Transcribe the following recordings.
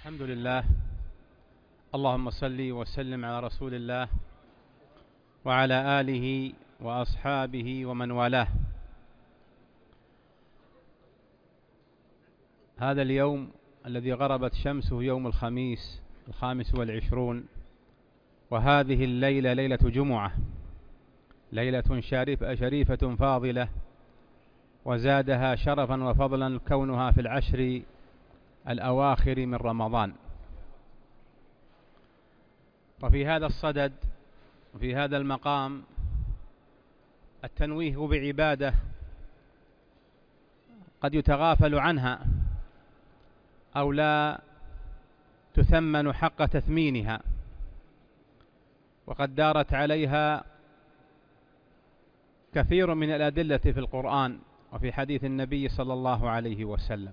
الحمد لله. اللهم صل وسلم على رسول الله وعلى آله وأصحابه ومن والاه. هذا اليوم الذي غربت شمسه يوم الخميس 25، وهذه الليلة ليلة جمعة، ليلة شريفة فاضلة، وزادها شرفا وفضلا كونها في العشر الأواخر من رمضان. وفي هذا الصدد وفي هذا المقام التنويه بعبادة قد يتغافل عنها أو لا تثمن حق تثمينها، وقد دارت عليها كثير من الأدلة في القرآن وفي حديث النبي صلى الله عليه وسلم.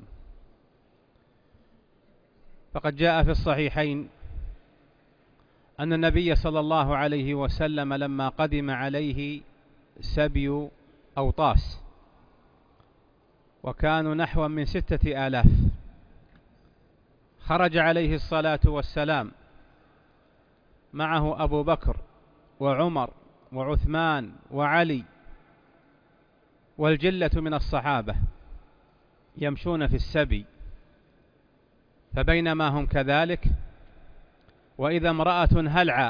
فقد جاء في الصحيحين أن النبي صلى الله عليه وسلم لما قدم عليه سبي أوطاس، وكانوا نحو من 6000، خرج عليه الصلاة والسلام معه أبو بكر وعمر وعثمان وعلي والجلة من الصحابة يمشون في السبي، فبينما هم كذلك وإذا امرأة هلعة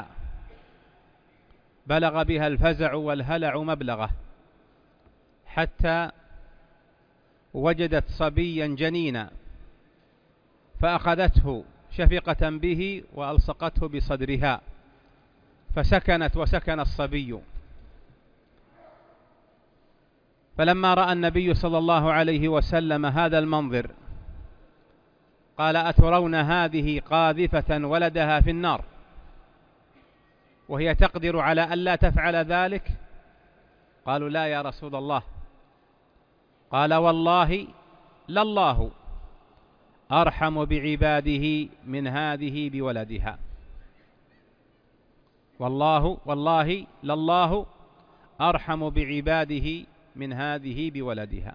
بلغ بها الفزع والهلع مبلغه، حتى وجدت صبيا جنينا فأخذته شفقة به وألصقته بصدرها، فسكنت وسكن الصبي. فلما رأى النبي صلى الله عليه وسلم هذا المنظر قال: أترون هذه قاذفة ولدها في النار وهي تقدر على ألا تفعل ذلك؟ قالوا: لا يا رسول الله. قال: والله لله أرحم بعباده من هذه بولدها. والله لله أرحم بعباده من هذه بولدها.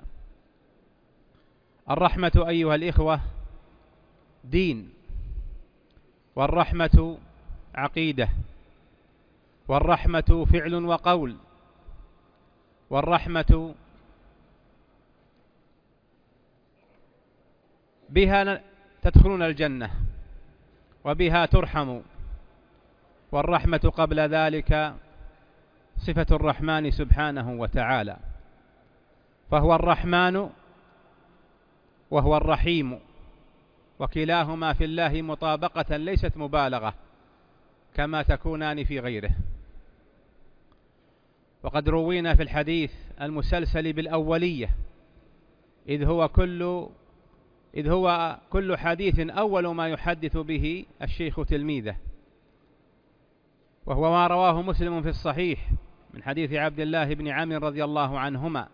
الرحمة أيها الإخوة دين، والرحمة عقيدة، والرحمة فعل وقول، والرحمة بها تدخلون الجنة وبها ترحموا. والرحمة قبل ذلك صفة الرحمن سبحانه وتعالى، فهو الرحمن وهو الرحيم، وكلاهما في الله مطابقة ليست مبالغة كما تكونان في غيره. وقد روينا في الحديث المسلسل بالأولية، إذ هو كل حديث أول ما يحدث به الشيخ تلميذه، وهو ما رواه مسلم في الصحيح من حديث عبد الله بن عمرو رضي الله عنهما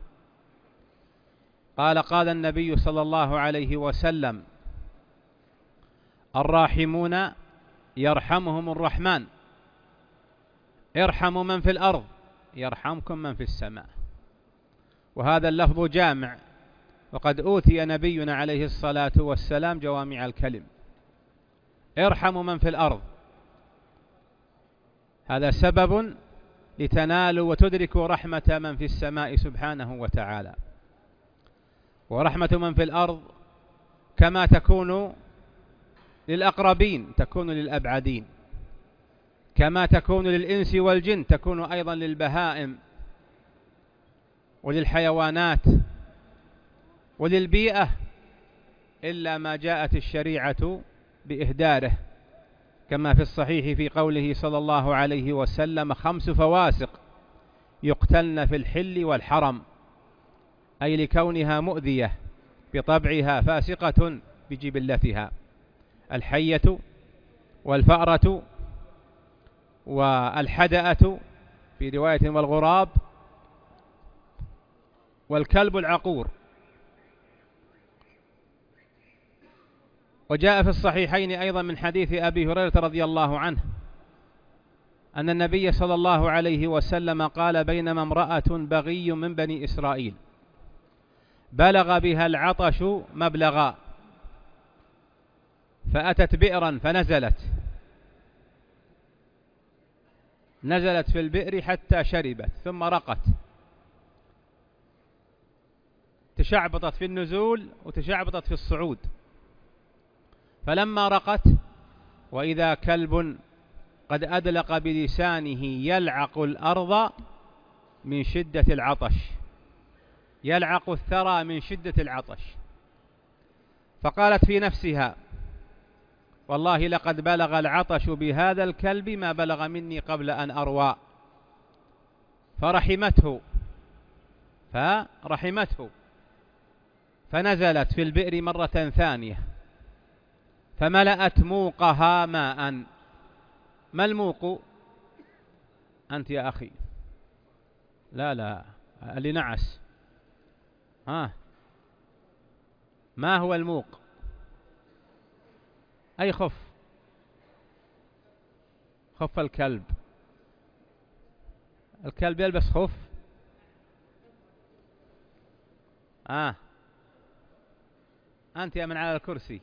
قال النبي صلى الله عليه وسلم: الراحمون يرحمهم الرحمن، ارحموا من في الأرض يرحمكم من في السماء. وهذا اللفظ جامع، وقد أوتي نبينا عليه الصلاة والسلام جوامع الكلم. ارحموا من في الأرض، هذا سبب لتنالوا وتدركوا رحمة من في السماء سبحانه وتعالى. ورحمة من في الأرض كما تكون للأقربين تكون للأبعدين، كما تكون للإنس والجن تكون أيضا للبهائم وللحيوانات وللبيئة، إلا ما جاءت الشريعة بإهداره، كما في الصحيح في قوله صلى الله عليه وسلم: 5 فواسق يقتلن في الحل والحرم، أي لكونها مؤذية بطبعها فاسقة بجبلتها: الحية والفأرة والحدأة في رواية والغراب والكلب العقور. وجاء في الصحيحين أيضا من حديث أبي هريرة رضي الله عنه أن النبي صلى الله عليه وسلم قال: بينما امرأة بغي من بني إسرائيل بلغ بها العطش مبلغا، فأتت بئرا نزلت في البئر حتى شربت، ثم رقت، تشعبطت في النزول وتشعبطت في الصعود. فلما رقت وإذا كلب قد أدلق بلسانه يلعق الأرض من شدة العطش، يلعق الثرى من شدة العطش. فقالت في نفسها: والله لقد بلغ العطش بهذا الكلب ما بلغ مني قبل أن أروى. فرحمته فنزلت في البئر مرة ثانية فملأت موقها ماء. ما الموق؟ أنت يا أخي، لا اللي نعس، ما هو الموق؟ أي خف الكلب يلبس خف. أنت يا من على الكرسي،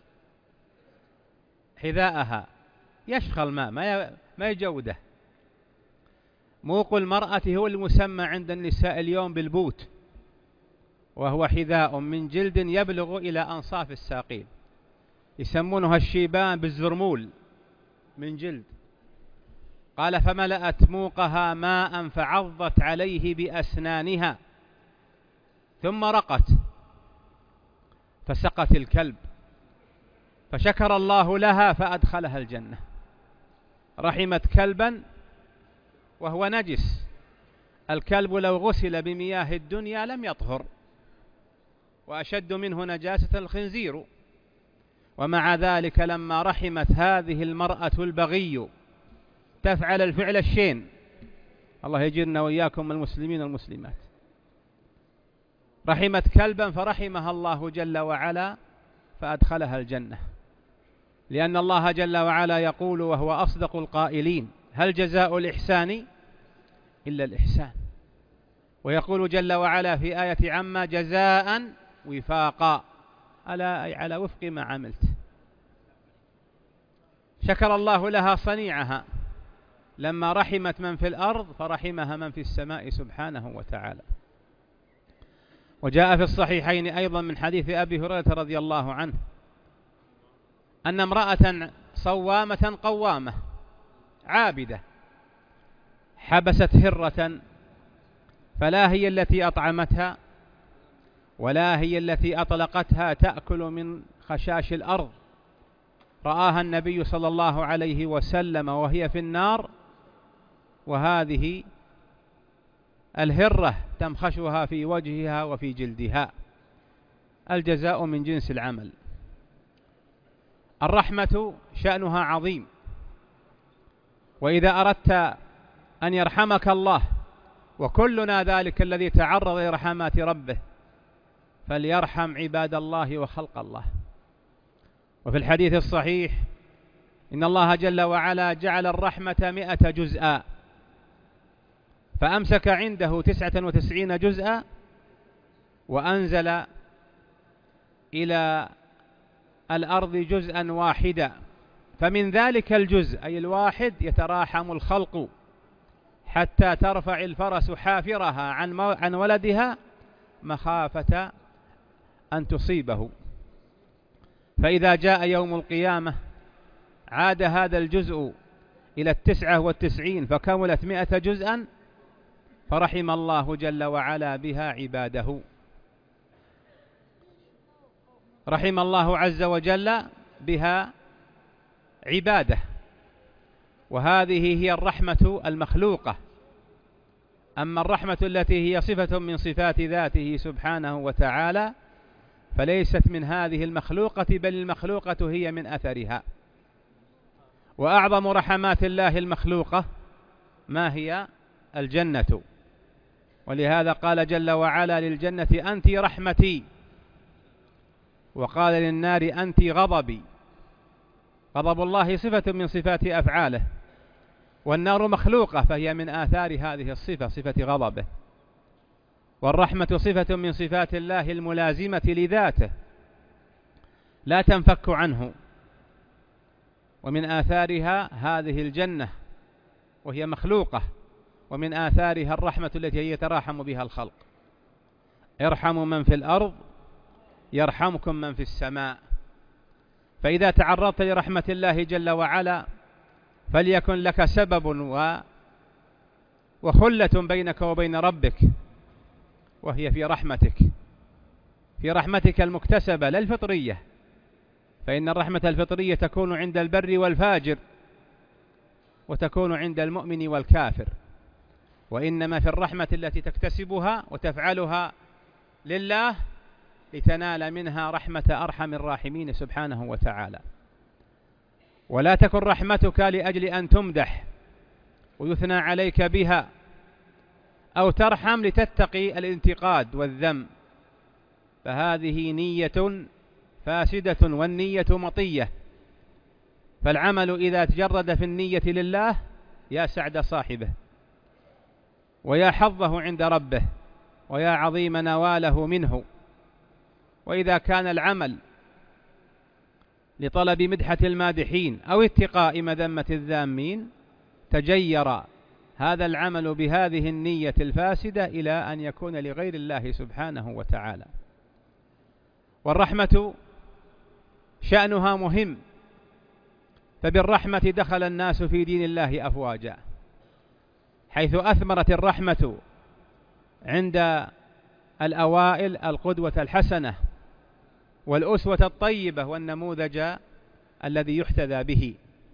حذاءها يشخى الماء ما يجوده. موق المرأة هو المسمى عند النساء اليوم بالبوت، وهو حذاء من جلد يبلغ إلى أنصاف الساقين، يسمونها الشيبان بالزرمول من جلد. قال: فملأت موقها ماء فعضت عليه بأسنانها ثم رقت فسقت الكلب، فشكر الله لها فأدخلها الجنة. رحمت كلبا وهو نجس. الكلب لو غسل بمياه الدنيا لم يطهر، وأشد منه نجاسة الخنزير. ومع ذلك لما رحمت هذه المرأة البغي تفعل الفعل الشين، الله يجيرنا وإياكم المسلمين والمسلمات، رحمت كلبا فرحمها الله جل وعلا فأدخلها الجنة. لأن الله جل وعلا يقول وهو أصدق القائلين: هل جزاء الإحسان إلا الإحسان. ويقول جل وعلا في آية عما: جزاء وفاقا، ألا أي على وفق ما عملت. شكر الله لها صنيعها لما رحمت من في الأرض فرحمها من في السماء سبحانه وتعالى. وجاء في الصحيحين أيضا من حديث أبي هريرة رضي الله عنه أن امرأة صوامة قوامة عابدة حبست هرة، فلا هي التي أطعمتها ولا هي التي أطلقتها تأكل من خشاش الأرض. رآها النبي صلى الله عليه وسلم وهي في النار، وهذه الهرة تمخشها في وجهها وفي جلدها. الجزاء من جنس العمل. الرحمة شأنها عظيم، وإذا أردت أن يرحمك الله، وكلنا ذلك الذي تعرض لرحمات ربه، فليرحم عباد الله وخلق الله. وفي الحديث الصحيح إن الله جل وعلا جعل الرحمة 100 جزءا، فأمسك عنده 99 جزءا، وأنزل إلى الأرض جزءا واحدا. فمن ذلك الجزء أي الواحد يتراحم الخلق حتى ترفع الفرس حافرها عن ولدها مخافة أن تصيبه. فإذا جاء يوم القيامة عاد هذا الجزء إلى 99 فكملت 100 جزءا، فرحم الله جل وعلا بها عباده. رحم الله عز وجل بها عباده، وهذه هي الرحمة المخلوقة. أما الرحمة التي هي صفة من صفات ذاته سبحانه وتعالى فليست من هذه المخلوقة، بل المخلوقة هي من أثرها. وأعظم رحمات الله المخلوقة ما هي؟ الجنة. ولهذا قال جل وعلا للجنة: أنت رحمتي، وقال للنار: أنت غضبي. غضب الله صفة من صفات أفعاله، والنار مخلوقة فهي من آثار هذه الصفة، صفة غضبه. والرحمة صفة من صفات الله الملازمة لذاته لا تنفك عنه، ومن آثارها هذه الجنة وهي مخلوقة، ومن آثارها الرحمة التي يتراحم بها الخلق. ارحموا من في الأرض يرحمكم من في السماء. فإذا تعرضت لرحمة الله جل وعلا فليكن لك سبب وخلة بينك وبين ربك، وهي في رحمتك المكتسبة لا الفطرية، فإن الرحمة الفطرية تكون عند البر والفاجر، وتكون عند المؤمن والكافر، وإنما في الرحمة التي تكتسبها وتفعلها لله لتنال منها رحمة أرحم الراحمين سبحانه وتعالى. ولا تكن رحمتك لأجل أن تمدح ويثنى عليك بها، أو ترحم لتتقي الانتقاد والذم، فهذه نية فاسدة، والنية مطية. فالعمل إذا تجرد في النية لله يا سعد صاحبه، ويا حظه عند ربه، ويا عظيم نواله منه. وإذا كان العمل لطلب مدحة المادحين أو اتقاء مذمة الذامين تجير هذا العمل بهذه النية الفاسدة إلى أن يكون لغير الله سبحانه وتعالى. والرحمة شأنها مهم، فبالرحمة دخل الناس في دين الله أفواجا، حيث أثمرت الرحمة عند الأوائل القدوة الحسنة والأسوة الطيبة والنموذج الذي يحتذى به.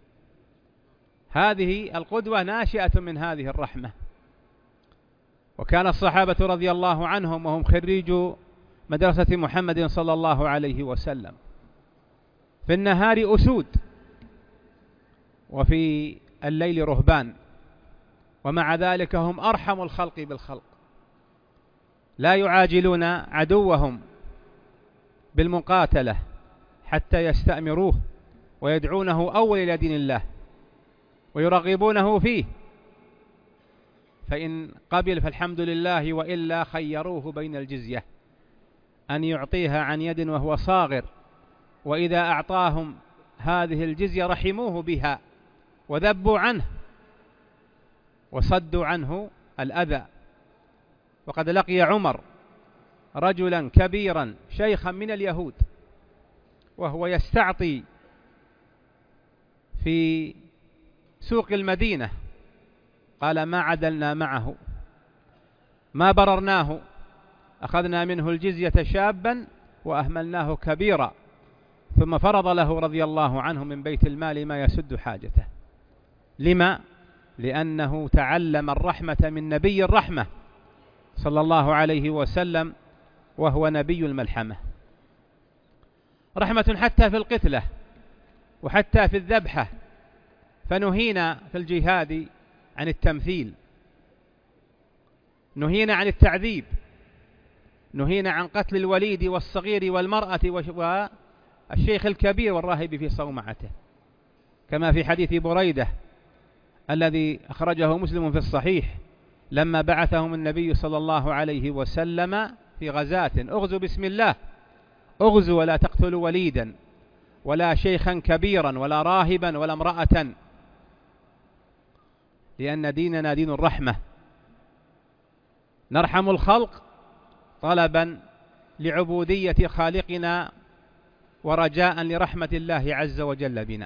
هذه القدوة ناشئة من هذه الرحمة. وكان الصحابة رضي الله عنهم وهم خريجو مدرسة محمد صلى الله عليه وسلم في النهار أسود وفي الليل رهبان، ومع ذلك هم أرحم الخلق بالخلق، لا يعاجلون عدوهم بالمقاتلة حتى يستأمروه، ويدعونه أول إلى دين الله ويرغبونه فيه، فإن قبل فالحمد لله، وإلا خيروه بين الجزية أن يعطيها عن يد وهو صاغر، وإذا أعطاهم هذه الجزية رحموه بها وذبوا عنه وصدوا عنه الأذى. وقد لقي عمر رجلا كبيرا شيخا من اليهود وهو يستعطي في سوق المدينة، قال: ما عدلنا معه، ما بررناه، أخذنا منه الجزية شابا وأهملناه كبيرا، ثم فرض له رضي الله عنه من بيت المال ما يسد حاجته. لما؟ لأنه تعلم الرحمة من نبي الرحمة صلى الله عليه وسلم، وهو نبي الملحمة. رحمة حتى في القتلة وحتى في الذبحة، فنهينا في الجهاد عن التمثيل، نهينا عن التعذيب، نهينا عن قتل الوليد والصغير والمرأة والشيخ الكبير والراهب في صومعته، كما في حديث بريدة الذي أخرجه مسلم في الصحيح لما بعثهم النبي صلى الله عليه وسلم في غزاة: اغزوا بسم الله، اغزوا ولا تقتلوا وليدا ولا شيخا كبيرا ولا راهبا ولا امرأة، لأن ديننا دين الرحمة، نرحم الخلق طلبا لعبودية خالقنا ورجاء لرحمة الله عز وجل بنا.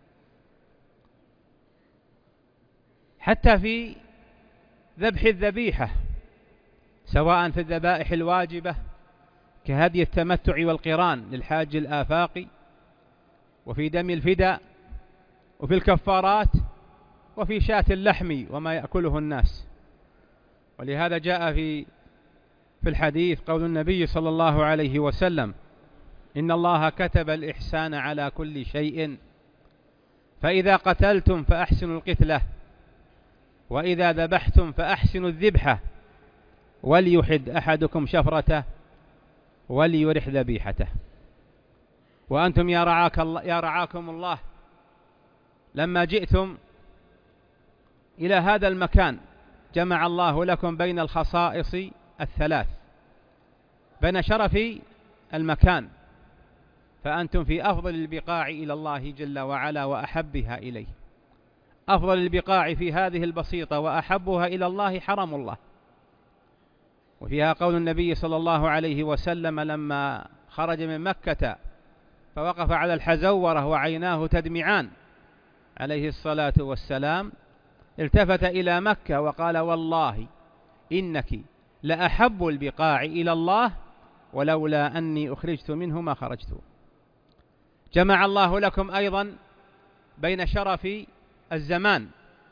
حتى في ذبح الذبيحة، سواء في الذبائح الواجبة كهدي التمتع والقران للحاج الآفاقي، وفي دم الفداء، وفي الكفارات، وفي شاة اللحم وما يأكله الناس. ولهذا جاء في الحديث قول النبي صلى الله عليه وسلم: إن الله كتب الإحسان على كل شيء، فإذا قتلتم فأحسنوا القتلة، وإذا ذبحتم فأحسنوا الذبحة، وليحد أحدكم شفرته وليرح ذبيحته. وأنتم يا رعاكم الله لما جئتم إلى هذا المكان جمع الله لكم بين الخصائص الثلاث، بين شرف المكان فأنتم في أفضل البقاع إلى الله جل وعلا وأحبها إليه. أفضل البقاع في هذه البسيطة وأحبها إلى الله حرم الله، وفيها قول النبي صلى الله عليه وسلم لما خرج من مكة فوقف على الحزورة وعيناه تدمعان عليه الصلاة والسلام، التفت إلى مكة وقال: والله إنك لأحب البقاع إلى الله، ولولا أني أخرجت منه ما خرجت. جمع الله لكم أيضا بين شرف الزمان،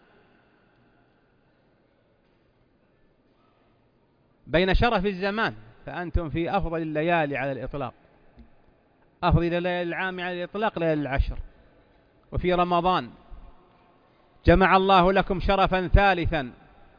فأنتم في أفضل الليالي على الإطلاق، أفضل الليالي العام على الإطلاق ليالي العشر. وفي رمضان جمع الله لكم شرفا ثالثا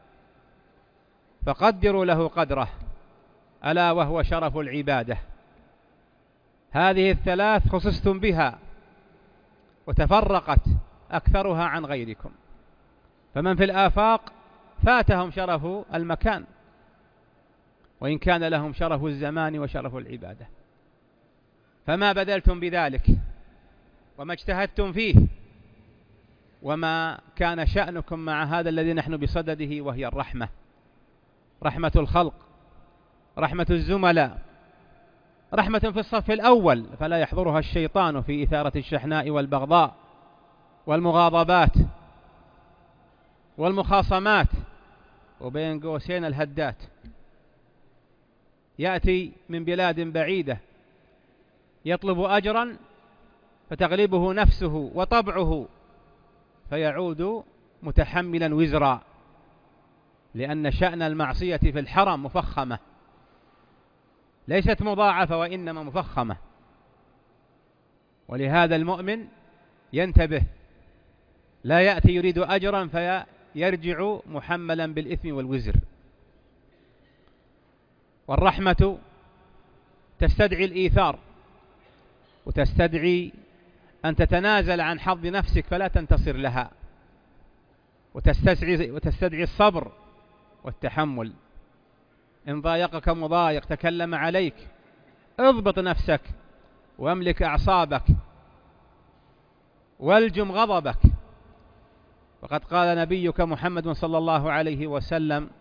فقدروا له قدره، ألا وهو شرف العبادة. هذه الثلاث خصصتم بها وتفرقت أكثرها عن غيركم، فمن في الآفاق فاتهم شرف المكان وإن كان لهم شرف الزمان وشرف العبادة. فما بذلتم بذلك وما اجتهدتم فيه وما كان شأنكم مع هذا الذي نحن بصدده، وهي الرحمة، رحمة الخلق، رحمة الزملاء، رحمة في الصف الأول فلا يحضرها الشيطان في إثارة الشحناء والبغضاء والمغاضبات والمخاصمات، وبين قوسين الهدات. يأتي من بلاد بعيدة يطلب أجرا فتغلبه نفسه وطبعه فيعود متحملا وزرا، لأن شأن المعصية في الحرم مفخمة، ليست مضاعفة وإنما مفخمة. ولهذا المؤمن ينتبه، لا يأتي يريد أجرا فيرجع محملا بالإثم والوزر. والرحمة تستدعي الإيثار، وتستدعي أن تتنازل عن حظ نفسك فلا تنتصر لها، وتستدعي الصبر والتحمل. إن ضايقك مضايق تكلم عليك اضبط نفسك واملك أعصابك والجم غضبك. وقد قال نبيك محمد صلى الله عليه وسلم: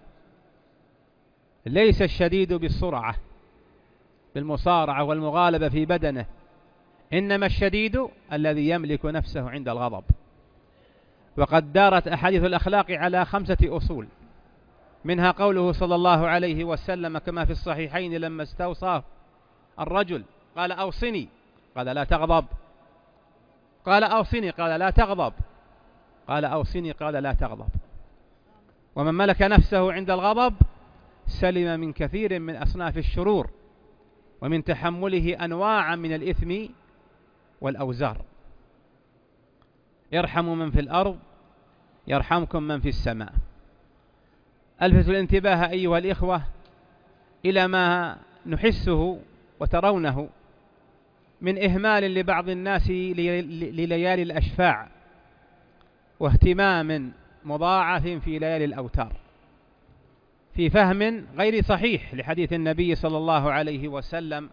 ليس الشديد بالسرعة بالمصارعة والمغالبة في بدنه، إنما الشديد الذي يملك نفسه عند الغضب. وقد دارت أحاديث الأخلاق على 5 أصول، منها قوله صلى الله عليه وسلم كما في الصحيحين لما استوصى الرجل قال: أوصني، قال: لا تغضب، قال: أوصني، قال: لا تغضب، قال: أوصني، قال: لا تغضب. ومن ملك نفسه عند الغضب سلم من كثير من أصناف الشرور ومن تحمله أنواعا من الإثم والأوزار. ارحموا من في الأرض يرحمكم من في السماء. ألفتوا الانتباه أيها الإخوة إلى ما نحسه وترونه من إهمال لبعض الناس لليالي الأشفاع، واهتمام مضاعف في ليالي الأوتار، في فهم غير صحيح لحديث النبي صلى الله عليه وسلم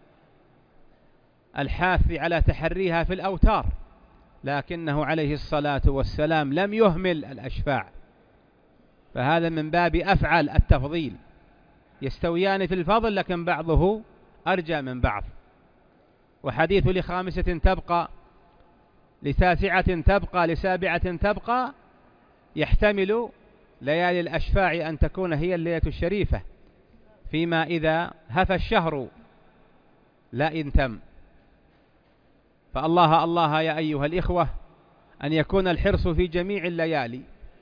الحاث على تحريها في الأوتار، لكنه عليه الصلاة والسلام لم يهمل الأشفاع، فهذا من باب أفعل التفضيل، يستويان في الفضل لكن بعضه أرجى من بعض. وحديث ل5 تبقى، ل9 تبقى، ل7 تبقى، يحتمل ليالي الأشفاع أن تكون هي الليلة الشريفة، فيما إذا هفى الشهر لا إن تم. فالله الله يا أيها الإخوة أن يكون الحرص في جميع الليالي،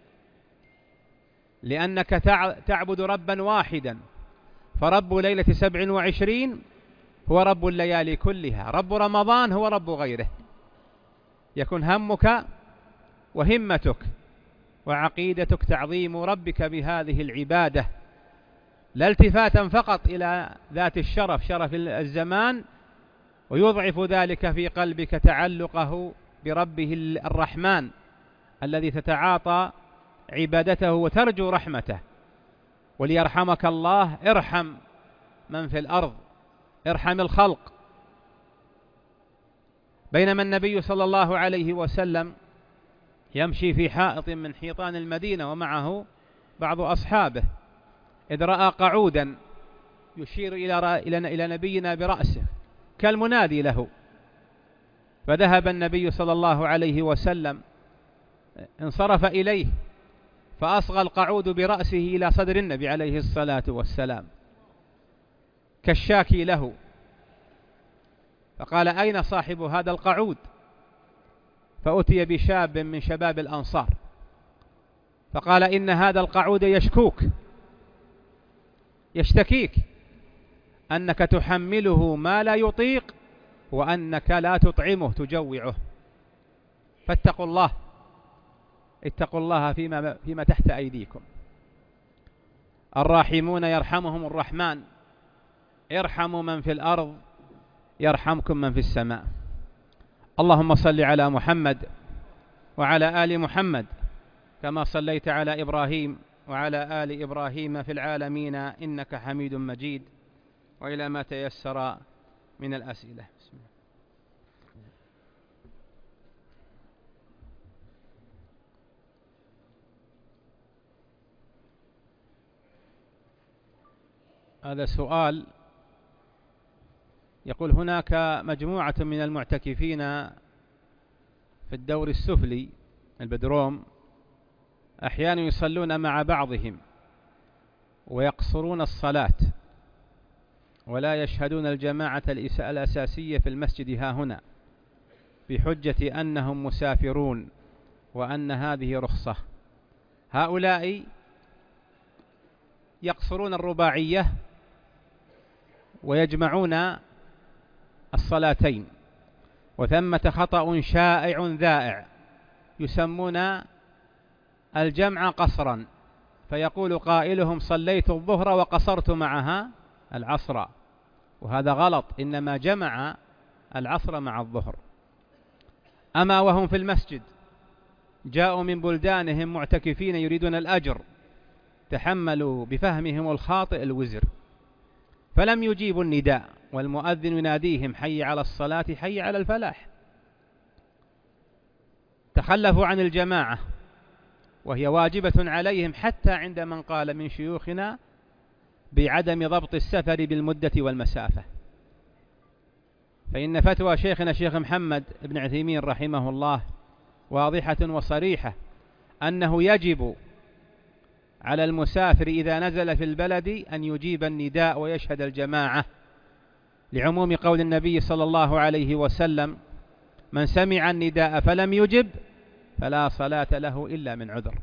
لأنك تعبد ربا واحدا، فرب ليلة 27 هو رب الليالي كلها، رب رمضان هو رب غيره. يكون همك وهمتك وعقيدتك تعظيم ربك بهذه العبادة، لا التفاتا فقط إلى ذات الشرف، شرف الزمان، ويضعف ذلك في قلبك تعلقه بربه الرحمن الذي تتعاطى عبادته وترجو رحمته. وليرحمك الله ارحم من في الأرض، ارحم الخلق. بينما النبي صلى الله عليه وسلم يمشي في حائط من حيطان المدينة ومعه بعض أصحابه، إذ رأى قعودا يشير إلى نبينا برأسه كالمنادي له، فذهب النبي صلى الله عليه وسلم انصرف إليه فأصغى القعود برأسه إلى صدر النبي عليه الصلاة والسلام كالشاكي له، فقال: أين صاحب هذا القعود؟ فأتي بشاب من شباب الأنصار فقال: إن هذا القعود يشتكيك أنك تحمله ما لا يطيق وأنك لا تطعمه تجوعه، فاتقوا الله، اتقوا الله فيما تحت أيديكم. الراحمون يرحمهم الرحمن، ارحموا من في الأرض يرحمكم من في السماء. اللهم صل على محمد وعلى آل محمد كما صليت على إبراهيم وعلى آل إبراهيم في العالمين إنك حميد مجيد. وإلى ما تيسر من الأسئلة. بسم الله. هذا سؤال يقول: هناك مجموعة من المعتكفين في الدور السفلي البدروم أحيانا يصلون مع بعضهم ويقصرون الصلاة ولا يشهدون الجماعة الأساسية في المسجد هنا بحجة أنهم مسافرون وأن هذه رخصة. هؤلاء يقصرون الرباعية ويجمعون الصلاتين، وثمة خطأ شائع ذائع يسمون الجمع قصرا، فيقول قائلهم: صليت الظهر وقصرت معها العصر، وهذا غلط، إنما جمع العصر مع الظهر. أما وهم في المسجد جاءوا من بلدانهم معتكفين يريدون الأجر، تحملوا بفهمهم الخاطئ الوزر، فلم يجيبوا النداء والمؤذن يناديهم: حي على الصلاة حي على الفلاح. تخلفوا عن الجماعة وهي واجبة عليهم، حتى عند من قال من شيوخنا بعدم ضبط السفر بالمدة والمسافة. فإن فتوى شيخنا شيخ محمد بن عثيمين رحمه الله واضحة وصريحة، أنه يجب على المسافر إذا نزل في البلد أن يجيب النداء ويشهد الجماعة، لعموم قول النبي صلى الله عليه وسلم: من سمع النداء فلم يجب فلا صلاة له إلا من عذر.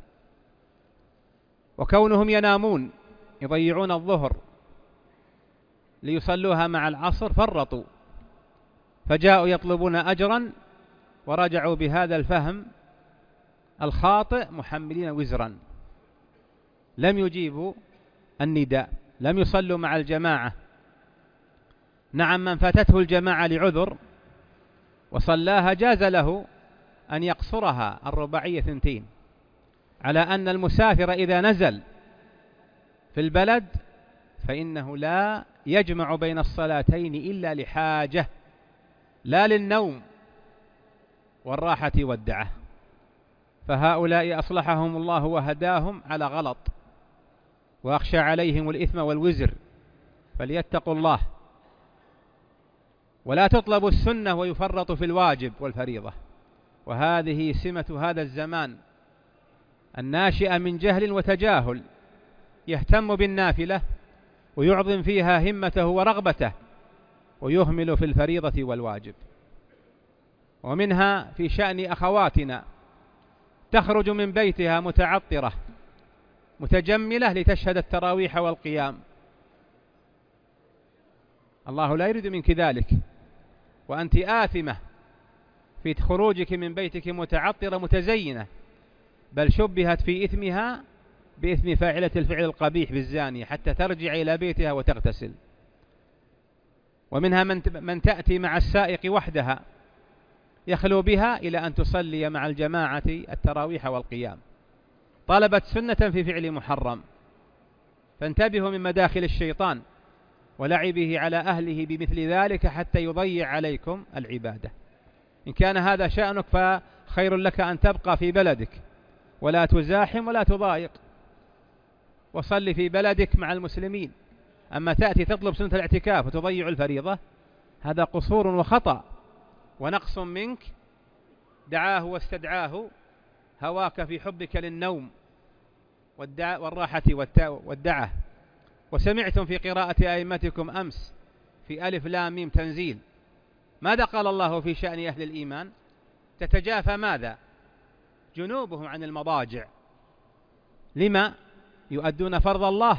وكونهم ينامون يضيعون الظهر ليصلوها مع العصر فرطوا، فجاءوا يطلبون أجرا ورجعوا بهذا الفهم الخاطئ محملين وزرا، لم يجيبوا النداء، لم يصلوا مع الجماعة. نعم، من فاتته الجماعة لعذر وصلاها جاز له أن يقصرها الرباعية 2، على أن المسافر إذا نزل في البلد فإنه لا يجمع بين الصلاتين إلا لحاجة، لا للنوم والراحة والدعة. فهؤلاء أصلحهم الله وهداهم على غلط، وأخشى عليهم الإثم والوزر، فليتقوا الله، ولا تطلب السنة ويفرط في الواجب والفريضة. وهذه سمة هذا الزمان الناشئة من جهل وتجاهل، يهتم بالنافلة ويعظم فيها همته ورغبته ويهمل في الفريضة والواجب. ومنها في شأن أخواتنا، تخرج من بيتها متعطرة متجملة لتشهد التراويح والقيام، الله لا يريد منك ذلك، وأنت آثمة في خروجك من بيتك متعطرة متزينة، بل شبهت في إثمها بإثم فاعلة الفعل القبيح بالزانية حتى ترجع إلى بيتها وتغتسل. ومنها من تأتي مع السائق وحدها يخلو بها إلى أن تصلي مع الجماعة التراويح والقيام، طلبت سنة في فعل محرم. فانتبهوا من مداخل الشيطان ولعبه على أهله بمثل ذلك حتى يضيع عليكم العبادة. إن كان هذا شأنك فخير لك أن تبقى في بلدك ولا تزاحم ولا تضايق، وصل في بلدك مع المسلمين. أما تأتي تطلب سنة الاعتكاف وتضيع الفريضة، هذا قصور وخطأ ونقص منك دعاه واستدعاه هواك في حبك للنوم والراحة والدعة. وسمعتم في قراءة أئمتكم أمس في ألف لام ميم تنزيل، ماذا قال الله في شأن أهل الإيمان؟ تتجافى ماذا؟ جنوبهم عن المضاجع. لما؟ يؤدون فرض الله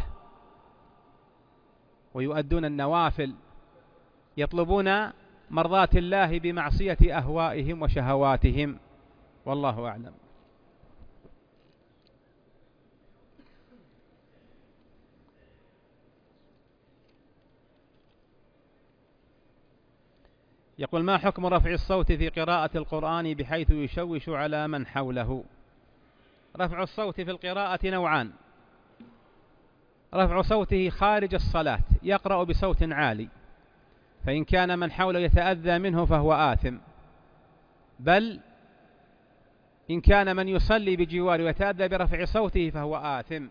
ويؤدون النوافل، يطلبون مرضاة الله بمعصية أهوائهم وشهواتهم، والله أعلم. يقول: ما حكم رفع الصوت في قراءة القرآن بحيث يشوش على من حوله؟ رفع الصوت في القراءة نوعان: رفع صوته خارج الصلاة يقرأ بصوت عالي، فإن كان من حوله يتأذى منه فهو آثم، بل إن كان من يصلي بجواره ويتأذى برفع صوته فهو آثم.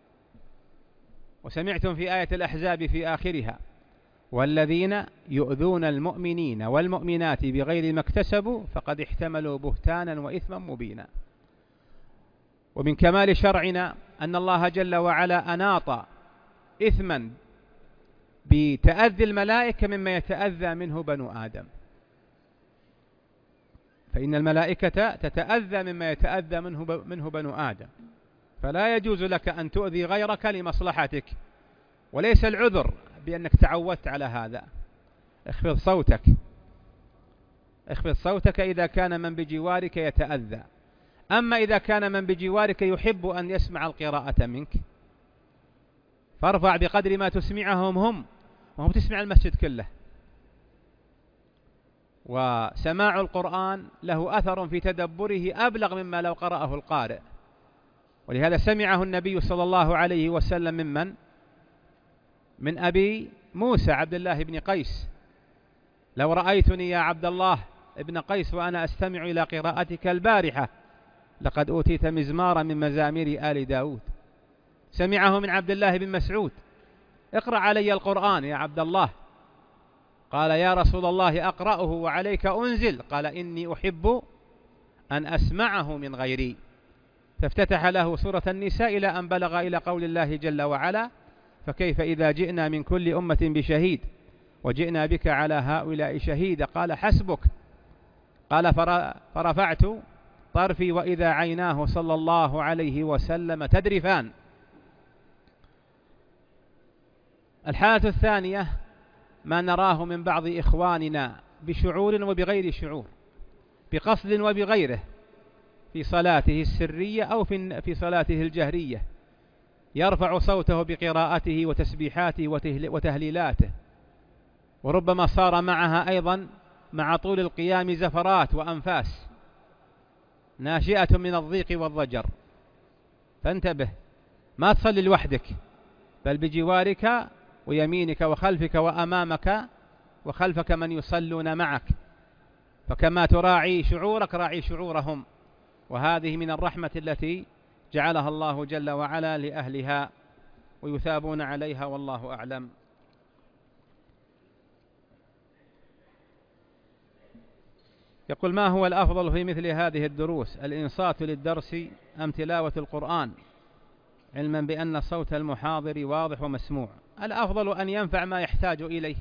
وسمعتم في آية الأحزاب في آخرها: والذين يؤذون المؤمنين والمؤمنات بغير ما اكتسبوا فقد احتملوا بهتانا وإثما مبينا. ومن كمال شرعنا أن الله جل وعلا أناط إثما بتأذي الملائكة مما يتأذى منه بنو آدم، فإن الملائكة تتأذى مما يتأذى منه بنو آدم، فلا يجوز لك أن تؤذي غيرك لمصلحتك، وليس العذر بأنك تعودت على هذا. اخفض صوتك إذا كان من بجوارك يتأذى. أما إذا كان من بجوارك يحب أن يسمع القراءة منك فارفع بقدر ما تسمعهم هم، وهم تسمع المسجد كله. وسماع القرآن له أثر في تدبره أبلغ مما لو قرأه القارئ، ولهذا سمعه النبي صلى الله عليه وسلم من أبي موسى عبد الله بن قيس: لو رأيتني يا عبد الله ابن قيس وأنا أستمع إلى قراءتك البارحة لقد أوتيت مزمارا من مزامير آل داود. سمعه من عبد الله بن مسعود: اقرأ علي القرآن يا عبد الله. قال: يا رسول الله أقرأه وعليك أنزل؟ قال: إني أحب أن أسمعه من غيري. فافتتح له سورة النساء إلى أن بلغ إلى قول الله جل وعلا: فكيف إذا جئنا من كل أمة بشهيد وجئنا بك على هؤلاء شهيدا. قال: حسبك. قال: فرفعت طرفي وإذا عيناه صلى الله عليه وسلم تذرفان. الحالة الثانية ما نراه من بعض إخواننا بشعور وبغير شعور، بقصد وبغيره، في صلاته السرية أو في صلاته الجهرية، يرفع صوته بقراءته وتسبيحاته وتهليلاته، وربما صار معها أيضا مع طول القيام زفرات وأنفاس ناشئة من الضيق والضجر. فانتبه، ما تصلي لوحدك، بل بجوارك ويمينك وخلفك وأمامك وخلفك من يصلون معك، فكما تراعي شعورك راعي شعورهم. وهذه من الرحمة التي جعلها الله جل وعلا لأهلها ويثابون عليها، والله أعلم. يقول: ما هو الأفضل في مثل هذه الدروس، الإنصات للدرس أم تلاوة القرآن، علما بأن صوت المحاضر واضح ومسموع؟ الأفضل أن ينفع ما يحتاج إليه،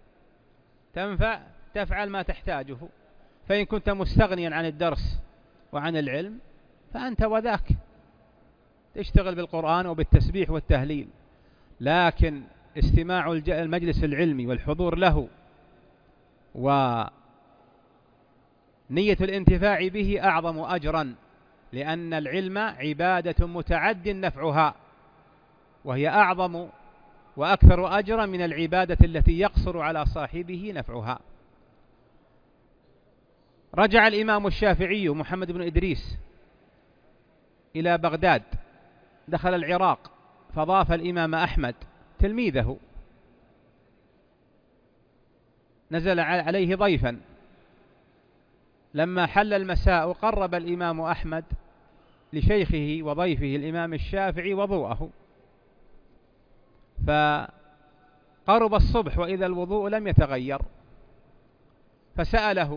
تفعل ما تحتاجه. فإن كنت مستغنيا عن الدرس وعن العلم فأنت وذاك، تشتغل بالقرآن وبالتسبيح والتهليل. لكن استماع المجلس العلمي والحضور له ونية الانتفاع به أعظم أجرا، لأن العلم عبادة متعد نفعها، وهي أعظم وأكثر أجرا من العبادة التي يقصر على صاحبه نفعها. رجع الإمام الشافعي محمد بن إدريس إلى بغداد، دخل العراق، فضاف الإمام أحمد تلميذه، نزل عليه ضيفا لما حل المساء قرب الإمام أحمد لشيخه وضيفه الإمام الشافعي وضوءه، فقرب الصبح وإذا الوضوء لم يتغير، فسأله: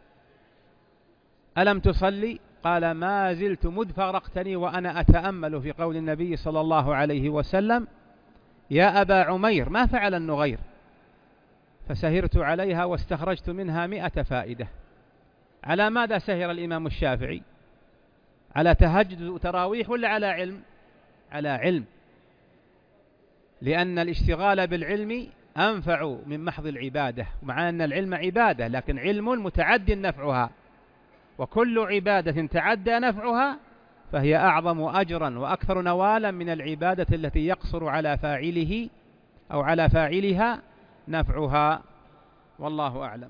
ألم تصلي؟ قال: ما زلت مذ فارقتني وأنا أتأمل في قول النبي صلى الله عليه وسلم: يا أبا عمير ما فعل النغير؟ فسهرت عليها واستخرجت منها 100 فائدة. على ماذا سهر الإمام الشافعي؟ على تهجد وتراويح ولا على علم؟ على علم، لأن الاشتغال بالعلم أنفع من محض العبادة، مع أن العلم عبادة لكن علم متعد نفعها، وكل عبادة تعدى نفعها فهي أعظم أجرا وأكثر نوالا من العبادة التي يقصر على فاعله أو على فاعلها نفعها، والله أعلم.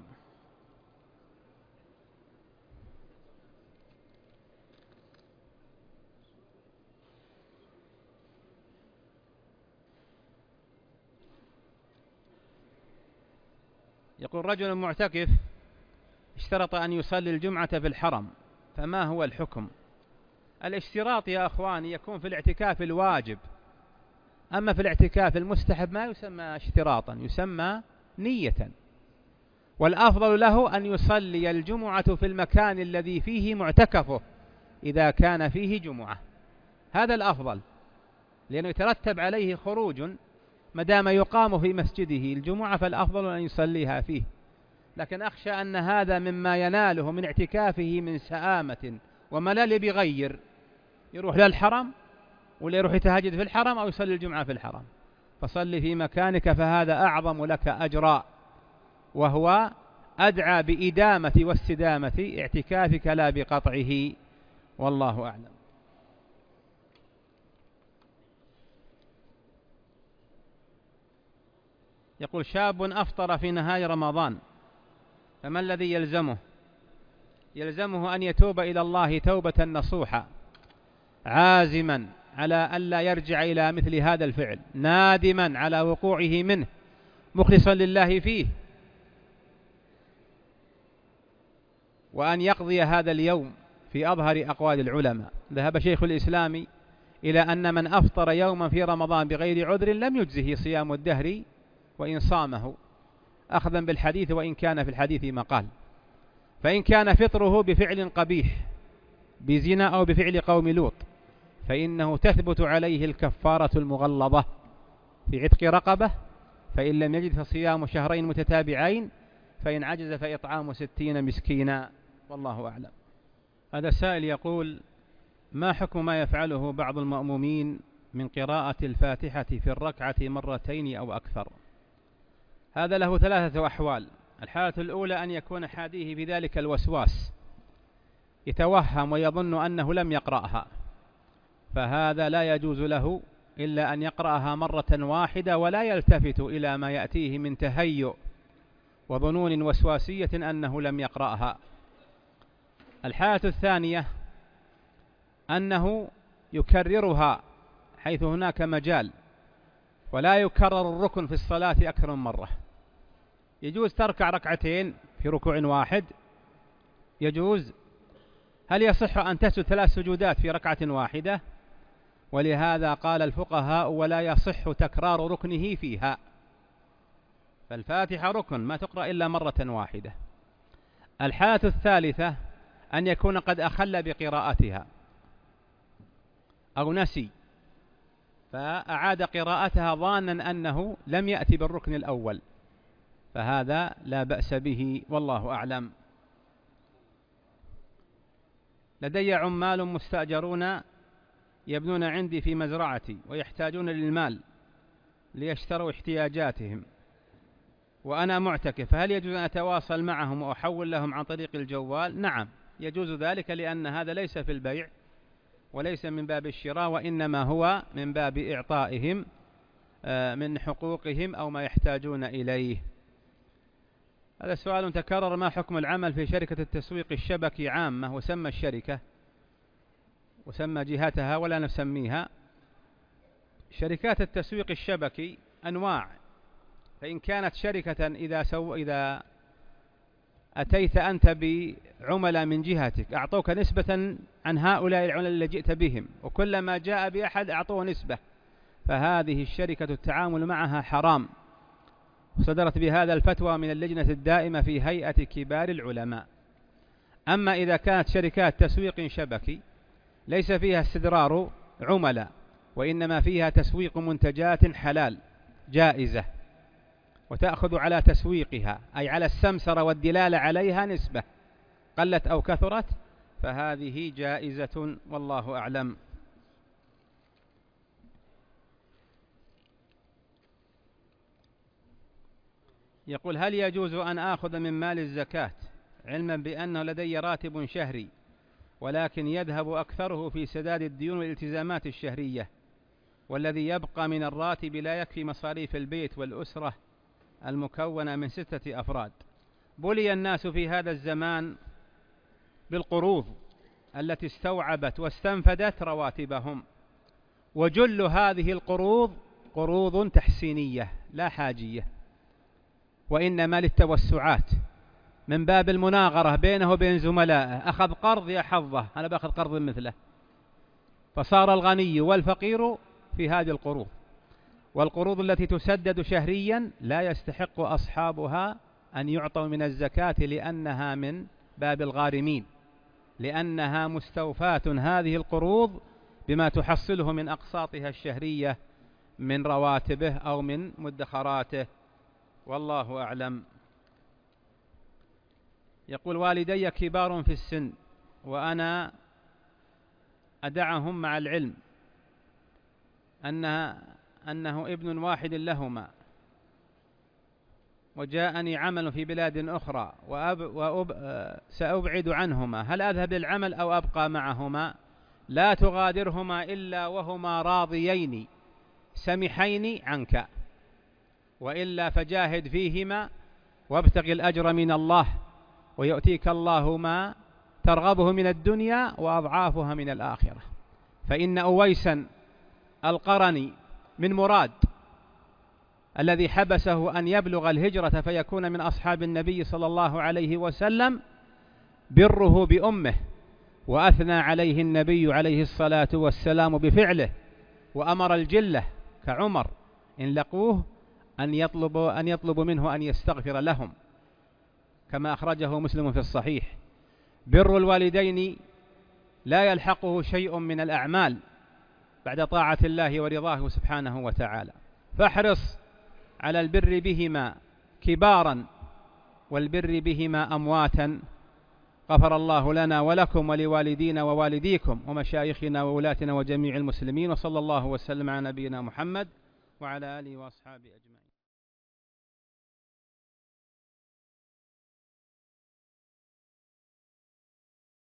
يقول: رجل معتكف اشترط أن يصلي الجمعة في الحرم، فما هو الحكم؟ الاشتراط يا أخواني يكون في الاعتكاف الواجب، أما في الاعتكاف المستحب ما يسمى اشتراطا، يسمى نية، والأفضل له أن يصلي الجمعة في المكان الذي فيه معتكفه إذا كان فيه جمعة، هذا الأفضل، لأنه يترتب عليه خروج، مدام يقام في مسجده الجمعة فالأفضل أن يصليها فيه. لكن أخشى أن هذا مما يناله من اعتكافه من سآمة وملل بغير، يروح للحرم ولا يروح يتهجد في الحرم أو يصلي الجمعة في الحرم، فصلي في مكانك، فهذا أعظم لك أجرا، وهو أدعى بإدامة واستدامة اعتكافك لا بقطعه، والله أعلم. يقول: شاب أفطر في نهاية رمضان، فما الذي يلزمه؟ يلزمه أن يتوب إلى الله توبة نصوحة، عازما على ألا يرجع إلى مثل هذا الفعل، نادما على وقوعه منه، مخلصا لله فيه، وأن يقضي هذا اليوم في أظهر أقوال العلماء. ذهب شيخ الإسلام إلى أن من أفطر يوما في رمضان بغير عذر لم يجزه صيام الدهر وإن صامه، أخذا بالحديث وإن كان في الحديث مقال. فإن كان فطره بفعل قبيح بزنا أو بفعل قوم لوط فإنه تثبت عليه الكفارة المغلظة في عتق رقبة، فإن لم يجد فصيام شهرين متتابعين، فإن عجز فإطعام 60 مسكينا، والله أعلم. هذا السائل يقول: ما حكم ما يفعله بعض المأمومين من قراءة الفاتحة في الركعة مرتين أو أكثر؟ هذا له 3 أحوال. الحالة الأولى أن يكون حاديه بذلك الوسواس، يتوهم ويظن أنه لم يقرأها، فهذا لا يجوز له إلا أن يقرأها مرة واحدة ولا يلتفت إلى ما يأتيه من تهيؤ وظنون وسواسية أنه لم يقرأها. الحالة الثانية أنه يكررها حيث هناك مجال، ولا يكرر الركن في الصلاة أكثر من مرة. يجوز تركع ركعتين في ركوع واحد، يجوز. هل يصح أن تسجد 3 سجودات في ركعة واحدة؟ ولهذا قال الفقهاء: ولا يصح تكرار ركنه فيها، فالفاتحة ركن ما تقرأ إلا مرة واحدة. الحالة الثالثة أن يكون قد أخل بقراءتها أو نسي فأعاد قراءتها ظانا أنه لم يأتي بالركن الأول، فهذا لا بأس به، والله أعلم. لدي عمال مستأجرون يبنون عندي في مزرعتي ويحتاجون للمال ليشتروا احتياجاتهم، وأنا معتكف، فهل يجوز أن أتواصل معهم وأحول لهم عن طريق الجوال؟ نعم، يجوز ذلك، لأن هذا ليس في البيع وليس من باب الشراء، وإنما هو من باب إعطائهم من حقوقهم أو ما يحتاجون إليه. هذا سؤال تكرر: ما حكم العمل في شركة التسويق الشبكي عامة وسمى الشركة وسمى جهاتها ولا نسميها؟ شركات التسويق الشبكي أنواع، فإن كانت شركة إذا أتيت أنت بعملاء من جهتك أعطوك نسبة عن هؤلاء العملاء اللي جئت بهم، وكلما جاء بأحد أعطوه نسبة، فهذه الشركة التعامل معها حرام. صدرت بهذا الفتوى من اللجنة الدائمة في هيئة كبار العلماء. أما إذا كانت شركات تسويق شبكي ليس فيها استدرار عملاء، وإنما فيها تسويق منتجات حلال جائزة، وتأخذ على تسويقها أي على السمسرة والدلالة عليها نسبة قلت أو كثرت، فهذه جائزة والله أعلم. يقول: هل يجوز أن آخذ من مال الزكاة علما بأنه لدي راتب شهري ولكن يذهب أكثره في سداد الديون والالتزامات الشهرية، والذي يبقى من الراتب لا يكفي مصاريف البيت والأسرة المكونة من 6 أفراد؟ بلي الناس في هذا الزمان بالقروض التي استوعبت واستنفدت رواتبهم، وجل هذه القروض قروض تحسينية لا حاجية، وإنما للتوسعات من باب المناغرة بينه وبين زملائه. أخذ قرض يا حظه أنا بأخذ قرض مثله، فصار الغني والفقير في هذه القروض. والقروض التي تسدد شهريا لا يستحق أصحابها أن يعطوا من الزكاة لأنها من باب الغارمين، لأنها مستوفاة هذه القروض بما تحصله من أقساطها الشهرية من رواتبه أو من مدخراته، والله أعلم. يقول: والدي كبار في السن وأنا أدعهم مع العلم أنه ابن واحد لهما، وجاءني عمل في بلاد أخرى سأبعد عنهما، هل أذهب للعمل أو أبقى معهما؟ لا تغادرهما إلا وهما راضيين سمحين عنك، وإلا فجاهد فيهما وابتغ الأجر من الله، ويؤتيك الله ما ترغبه من الدنيا وأضعافها من الآخرة. فإن أويسا القرني من مراد الذي حبسه أن يبلغ الهجرة فيكون من أصحاب النبي صلى الله عليه وسلم بره بأمه، وأثنى عليه النبي عليه الصلاة والسلام بفعله، وأمر الجلة كعمر إن لقوه أن يطلب منه أن يستغفر لهم، كما أخرجه مسلم في الصحيح. بر الوالدين لا يلحقه شيء من الأعمال بعد طاعة الله ورضاه سبحانه وتعالى، فاحرص على البر بهما كبارا والبر بهما أمواتا. غفر الله لنا ولكم ولوالدينا ووالديكم ومشايخنا وولاتنا وجميع المسلمين، وصلى الله وسلم على نبينا محمد وعلى آله وأصحابه أجمعين.